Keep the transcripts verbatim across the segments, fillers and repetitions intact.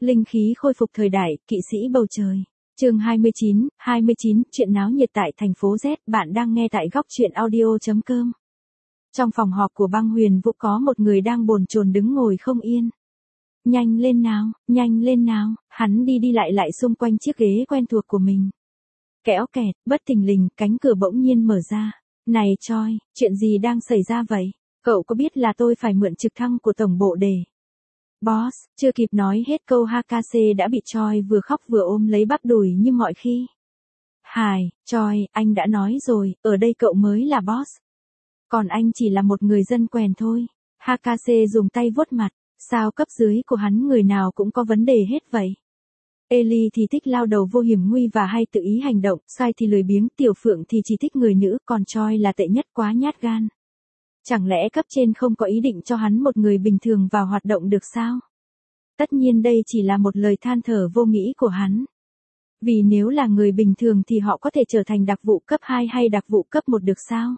Linh khí khôi phục thời đại, kỵ sĩ bầu trời. Chương hai mươi chín, hai mươi chín, chuyện náo nhiệt tại thành phố Z, bạn đang nghe tại góc truyện audio.com. Trong phòng họp của băng Huyền Vũ có một người đang bồn chồn đứng ngồi không yên. Nhanh lên nào, nhanh lên nào, hắn đi đi lại lại xung quanh chiếc ghế quen thuộc của mình. Kéo kẹt, bất thình lình, cánh cửa bỗng nhiên mở ra. Này Choi, chuyện gì đang xảy ra vậy? Cậu có biết là tôi phải mượn trực thăng của tổng bộ để... Boss, chưa kịp nói hết câu Hakase đã bị Choi vừa khóc vừa ôm lấy bắp đùi như mọi khi. Hài, Choi, anh đã nói rồi, ở đây cậu mới là boss. Còn anh chỉ là một người dân quèn thôi. Hakase dùng tay vuốt mặt, sao cấp dưới của hắn người nào cũng có vấn đề hết vậy. Eli thì thích lao đầu vô hiểm nguy và hay tự ý hành động, Sai thì lười biếng, Tiểu Phượng thì chỉ thích người nữ, còn Choi là tệ nhất, quá nhát gan. Chẳng lẽ cấp trên không có ý định cho hắn một người bình thường vào hoạt động được sao? Tất nhiên đây chỉ là một lời than thở vô nghĩ của hắn. Vì nếu là người bình thường thì họ có thể trở thành đặc vụ cấp hai hay đặc vụ cấp một được sao?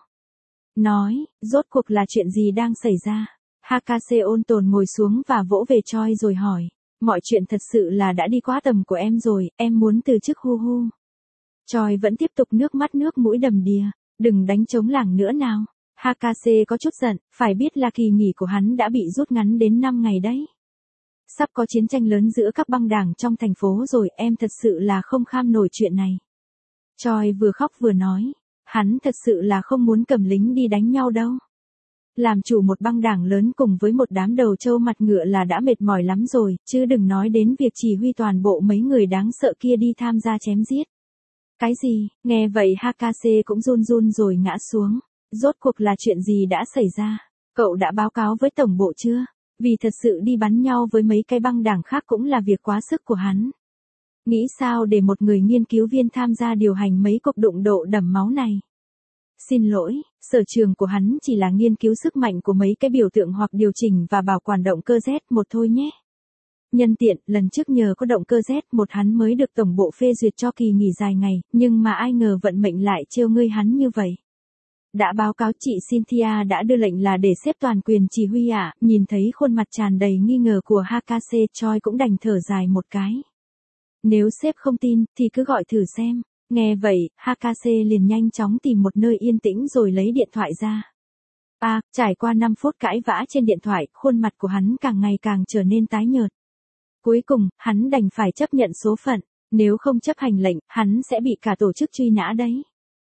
Nói, rốt cuộc là chuyện gì đang xảy ra? Hakase ôn tồn ngồi xuống và vỗ về Choi rồi hỏi. Mọi chuyện thật sự là đã đi quá tầm của em rồi, em muốn từ chức hu hu. Choi vẫn tiếp tục nước mắt nước mũi đầm đìa. Đừng đánh trống lảng nữa nào. Hakase có chút giận, phải biết là kỳ nghỉ của hắn đã bị rút ngắn đến năm ngày đấy. Sắp có chiến tranh lớn giữa các băng đảng trong thành phố rồi, em thật sự là không kham nổi chuyện này. Choi vừa khóc vừa nói, hắn thật sự là không muốn cầm lính đi đánh nhau đâu. Làm chủ một băng đảng lớn cùng với một đám đầu trâu mặt ngựa là đã mệt mỏi lắm rồi, chứ đừng nói đến việc chỉ huy toàn bộ mấy người đáng sợ kia đi tham gia chém giết. Cái gì? Nghe vậy Hakase cũng run run rồi ngã xuống. Rốt cuộc là chuyện gì đã xảy ra? Cậu đã báo cáo với tổng bộ chưa? Vì thật sự đi bắn nhau với mấy cái băng đảng khác cũng là việc quá sức của hắn. Nghĩ sao để một người nghiên cứu viên tham gia điều hành mấy cuộc đụng độ đẫm máu này? Xin lỗi, sở trường của hắn chỉ là nghiên cứu sức mạnh của mấy cái biểu tượng hoặc điều chỉnh và bảo quản động cơ Z một thôi nhé. Nhân tiện, lần trước nhờ có động cơ Z một hắn mới được tổng bộ phê duyệt cho kỳ nghỉ dài ngày, nhưng mà ai ngờ vận mệnh lại trêu ngươi hắn như vậy. Đã báo cáo chị Cynthia đã đưa lệnh là để xếp toàn quyền chỉ huy ạ, à? Nhìn thấy khuôn mặt tràn đầy nghi ngờ của Hakase, Choi cũng đành thở dài một cái. Nếu sếp không tin, thì cứ gọi thử xem. Nghe vậy, Hakase liền nhanh chóng tìm một nơi yên tĩnh rồi lấy điện thoại ra. À, trải qua năm phút cãi vã trên điện thoại, khuôn mặt của hắn càng ngày càng trở nên tái nhợt. Cuối cùng, hắn đành phải chấp nhận số phận, nếu không chấp hành lệnh, hắn sẽ bị cả tổ chức truy nã đấy.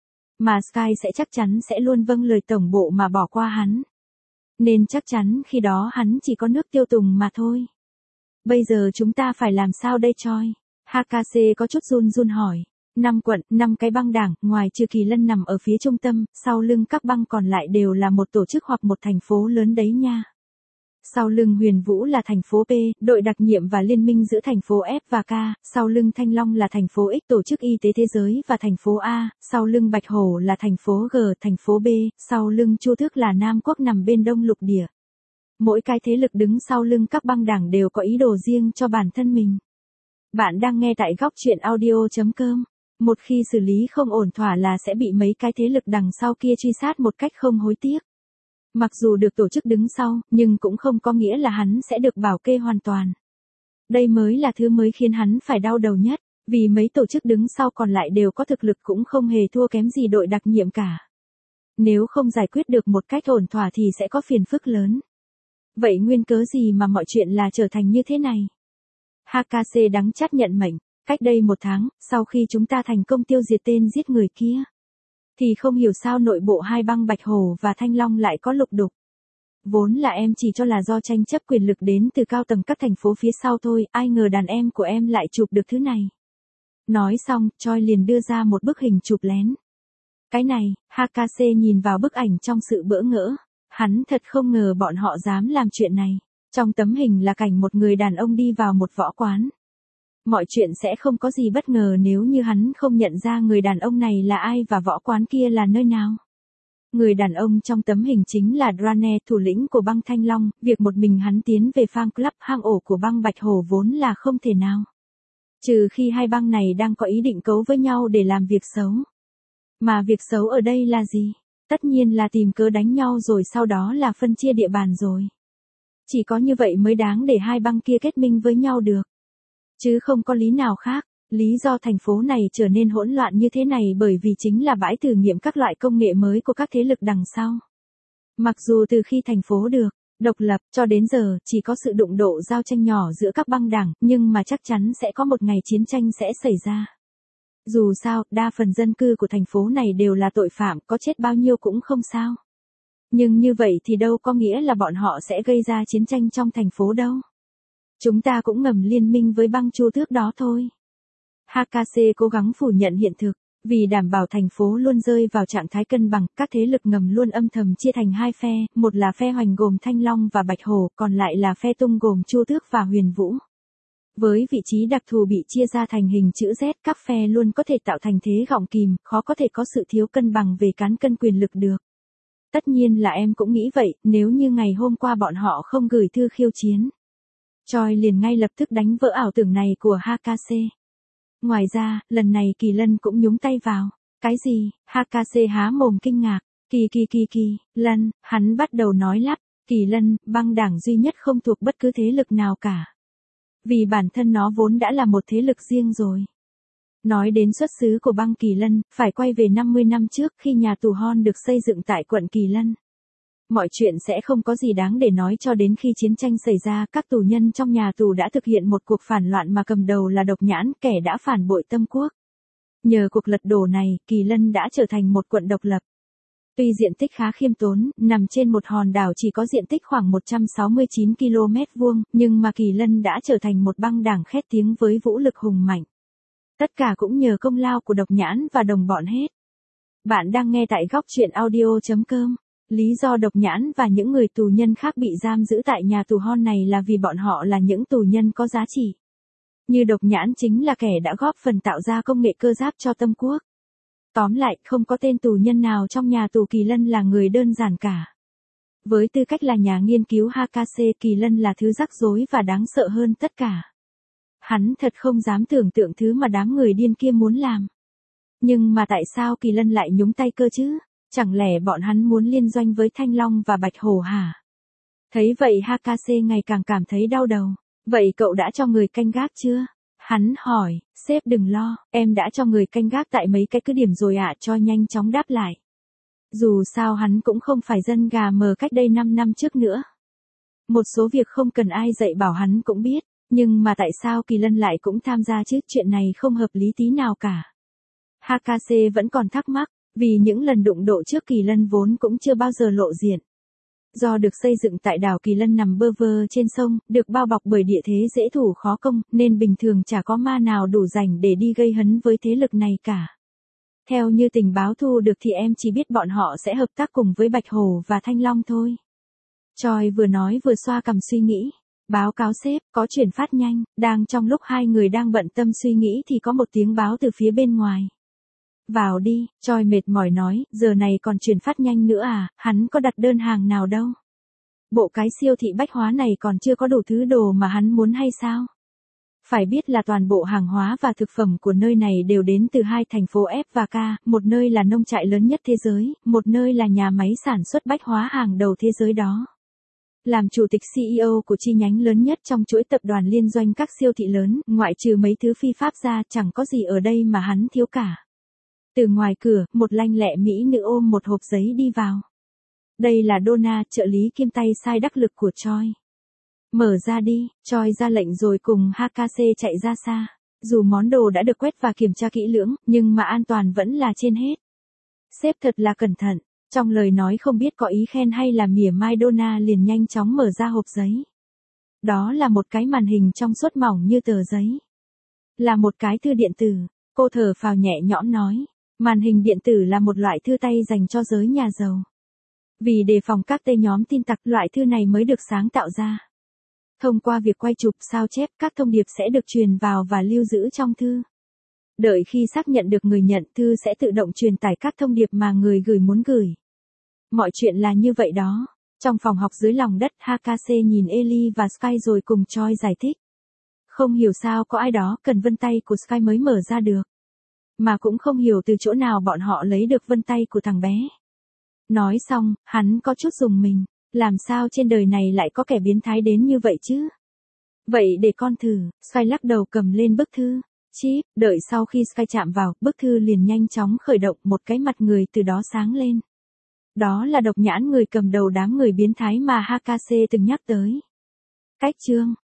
Mà Sky sẽ chắc chắn sẽ luôn vâng lời tổng bộ mà bỏ qua hắn. Nên chắc chắn khi đó hắn chỉ có nước tiêu tùng mà thôi. Bây giờ chúng ta phải làm sao đây Choi? Hakase có chút run run hỏi. Năm quận, năm cái băng đảng, ngoài trừ Kỳ Lân nằm ở phía trung tâm, sau lưng các băng còn lại đều là một tổ chức hoặc một thành phố lớn đấy nha. Sau lưng Huyền Vũ là thành phố P, đội đặc nhiệm và liên minh giữa thành phố F và K, sau lưng Thanh Long là thành phố X, tổ chức y tế thế giới và thành phố A, sau lưng Bạch Hổ là thành phố G, thành phố B, sau lưng Chu Tước là Nam Quốc nằm bên đông lục địa. Mỗi cái thế lực đứng sau lưng các băng đảng đều có ý đồ riêng cho bản thân mình. Bạn đang nghe tại góc truyện audio.com. Một khi xử lý không ổn thỏa là sẽ bị mấy cái thế lực đằng sau kia truy sát một cách không hối tiếc. Mặc dù được tổ chức đứng sau, nhưng cũng không có nghĩa là hắn sẽ được bảo kê hoàn toàn. Đây mới là thứ mới khiến hắn phải đau đầu nhất, vì mấy tổ chức đứng sau còn lại đều có thực lực cũng không hề thua kém gì đội đặc nhiệm cả. Nếu không giải quyết được một cách ổn thỏa thì sẽ có phiền phức lớn. Vậy nguyên cớ gì mà mọi chuyện là trở thành như thế này? Hakase đắng chát nhận mệnh, cách đây một tháng, sau khi chúng ta thành công tiêu diệt tên giết người kia. Thì không hiểu sao nội bộ hai băng Bạch Hổ và Thanh Long lại có lục đục. Vốn là em chỉ cho là do tranh chấp quyền lực đến từ cao tầng các thành phố phía sau thôi, ai ngờ đàn em của em lại chụp được thứ này. Nói xong, Choi liền đưa ra một bức hình chụp lén. Cái này, Hakase nhìn vào bức ảnh trong sự bỡ ngỡ. Hắn thật không ngờ bọn họ dám làm chuyện này. Trong tấm hình là cảnh một người đàn ông đi vào một võ quán. Mọi chuyện sẽ không có gì bất ngờ nếu như hắn không nhận ra người đàn ông này là ai và võ quán kia là nơi nào. Người đàn ông trong tấm hình chính là Drane, thủ lĩnh của băng Thanh Long, việc một mình hắn tiến về fan club hang ổ của băng Bạch Hổ vốn là không thể nào. Trừ khi hai băng này đang có ý định cấu với nhau để làm việc xấu. Mà việc xấu ở đây là gì? Tất nhiên là tìm cớ đánh nhau rồi sau đó là phân chia địa bàn rồi. Chỉ có như vậy mới đáng để hai băng kia kết minh với nhau được. Chứ không có lý nào khác. Lý do thành phố này trở nên hỗn loạn như thế này bởi vì chính là bãi thử nghiệm các loại công nghệ mới của các thế lực đằng sau. Mặc dù từ khi thành phố được độc lập cho đến giờ chỉ có sự đụng độ giao tranh nhỏ giữa các băng đảng, nhưng mà chắc chắn sẽ có một ngày chiến tranh sẽ xảy ra. Dù sao, đa phần dân cư của thành phố này đều là tội phạm, có chết bao nhiêu cũng không sao. Nhưng như vậy thì đâu có nghĩa là bọn họ sẽ gây ra chiến tranh trong thành phố đâu. Chúng ta cũng ngầm liên minh với băng chu tước đó thôi. hát ca xê cố gắng phủ nhận hiện thực, vì đảm bảo thành phố luôn rơi vào trạng thái cân bằng, các thế lực ngầm luôn âm thầm chia thành hai phe, một là phe hoành gồm Thanh Long và Bạch Hổ, còn lại là phe tung gồm Chu Tước và Huyền Vũ. Với vị trí đặc thù bị chia ra thành hình chữ Z, các phe luôn có thể tạo thành thế gọng kìm, khó có thể có sự thiếu cân bằng về cán cân quyền lực được. Tất nhiên là em cũng nghĩ vậy, nếu như ngày hôm qua bọn họ không gửi thư khiêu chiến. Choi liền ngay lập tức đánh vỡ ảo tưởng này của hát ca xê. Ngoài ra, lần này Kỳ Lân cũng nhúng tay vào. Cái gì? hát ca xê há mồm kinh ngạc. Kỳ kỳ kỳ kỳ, Lân, hắn bắt đầu nói lắp. Kỳ Lân, băng đảng duy nhất không thuộc bất cứ thế lực nào cả. Vì bản thân nó vốn đã là một thế lực riêng rồi. Nói đến xuất xứ của băng Kỳ Lân, phải quay về năm mươi năm trước khi nhà tù Hon được xây dựng tại quận Kỳ Lân. Mọi chuyện sẽ không có gì đáng để nói cho đến khi chiến tranh xảy ra, các tù nhân trong nhà tù đã thực hiện một cuộc phản loạn mà cầm đầu là Độc Nhãn, kẻ đã phản bội Tâm Quốc. Nhờ cuộc lật đổ này, Kỳ Lân đã trở thành một quận độc lập. Tuy diện tích khá khiêm tốn, nằm trên một hòn đảo chỉ có diện tích khoảng một trăm sáu mươi chín ki lô mét vuông, nhưng mà Kỳ Lân đã trở thành một băng đảng khét tiếng với vũ lực hùng mạnh. Tất cả cũng nhờ công lao của Độc Nhãn và đồng bọn hết. Bạn đang nghe tại góc truyện audio chấm com. Lý do Độc Nhãn và những người tù nhân khác bị giam giữ tại nhà tù Hon này là vì bọn họ là những tù nhân có giá trị. Như Độc Nhãn chính là kẻ đã góp phần tạo ra công nghệ cơ giáp cho Tâm Quốc. Tóm lại, không có tên tù nhân nào trong nhà tù Kỳ Lân là người đơn giản cả. Với tư cách là nhà nghiên cứu hát ca xê, Kỳ Lân là thứ rắc rối và đáng sợ hơn tất cả. Hắn thật không dám tưởng tượng thứ mà đám người điên kia muốn làm. Nhưng mà tại sao Kỳ Lân lại nhúng tay cơ chứ? Chẳng lẽ bọn hắn muốn liên doanh với Thanh Long và Bạch Hổ hả? Thấy vậy hát ca xê ngày càng cảm thấy đau đầu. Vậy cậu đã cho người canh gác chưa? Hắn hỏi, sếp đừng lo, em đã cho người canh gác tại mấy cái cứ điểm rồi ạ, cho nhanh chóng đáp lại. Dù sao hắn cũng không phải dân gà mờ cách đây năm năm trước nữa. Một số việc không cần ai dạy bảo hắn cũng biết, nhưng mà tại sao Kỳ Lân lại cũng tham gia chứ, chuyện này không hợp lý tí nào cả. hát ca xê vẫn còn thắc mắc, vì những lần đụng độ trước Kỳ Lân vốn cũng chưa bao giờ lộ diện. Do được xây dựng tại đảo Kỳ Lân nằm bơ vơ trên sông, được bao bọc bởi địa thế dễ thủ khó công, nên bình thường chả có ma nào đủ rảnh để đi gây hấn với thế lực này cả. Theo như tình báo thu được thì em chỉ biết bọn họ sẽ hợp tác cùng với Bạch Hổ và Thanh Long thôi. Choi vừa nói vừa xoa cằm suy nghĩ. Báo cáo sếp, có chuyển phát nhanh. Đang trong lúc hai người đang bận tâm suy nghĩ thì có một tiếng báo từ phía bên ngoài. Vào đi, Choi mệt mỏi nói, giờ này còn chuyển phát nhanh nữa à, hắn có đặt đơn hàng nào đâu. Bộ cái siêu thị bách hóa này còn chưa có đủ thứ đồ mà hắn muốn hay sao? Phải biết là toàn bộ hàng hóa và thực phẩm của nơi này đều đến từ hai thành phố F và K, một nơi là nông trại lớn nhất thế giới, một nơi là nhà máy sản xuất bách hóa hàng đầu thế giới đó. Làm chủ tịch xê e ô của chi nhánh lớn nhất trong chuỗi tập đoàn liên doanh các siêu thị lớn, ngoại trừ mấy thứ phi pháp ra, chẳng có gì ở đây mà hắn thiếu cả. Từ ngoài cửa, một lanh lẹ mỹ nữ ôm một hộp giấy đi vào. Đây là Donna, trợ lý kiêm tay sai đắc lực của Choi. Mở ra đi, Choi ra lệnh rồi cùng hát ca xê chạy ra xa. Dù món đồ đã được quét và kiểm tra kỹ lưỡng, nhưng mà an toàn vẫn là trên hết. Sếp thật là cẩn thận. Trong lời nói không biết có ý khen hay là mỉa mai, Donna liền nhanh chóng mở ra hộp giấy. Đó là một cái màn hình trong suốt mỏng như tờ giấy. Là một cái thư điện tử. Cô thở phào nhẹ nhõm nói. Màn hình điện tử là một loại thư tay dành cho giới nhà giàu. Vì đề phòng các tên nhóm tin tặc, loại thư này mới được sáng tạo ra. Thông qua việc quay chụp, sao chép, các thông điệp sẽ được truyền vào và lưu giữ trong thư. Đợi khi xác nhận được người nhận, thư sẽ tự động truyền tải các thông điệp mà người gửi muốn gửi. Mọi chuyện là như vậy đó. Trong phòng học dưới lòng đất, hát ca xê nhìn Ellie và Sky rồi cùng Choi giải thích. Không hiểu sao có ai đó cần vân tay của Sky mới mở ra được. Mà cũng không hiểu từ chỗ nào bọn họ lấy được vân tay của thằng bé. Nói xong, hắn có chút rùng mình. Làm sao trên đời này lại có kẻ biến thái đến như vậy chứ? Vậy để con thử, Sky lắc đầu cầm lên bức thư. Chíp, đợi sau khi Sky chạm vào, bức thư liền nhanh chóng khởi động, một cái mặt người từ đó sáng lên. Đó là Độc Nhãn, người cầm đầu đám người biến thái mà Hakase từng nhắc tới. Cách chương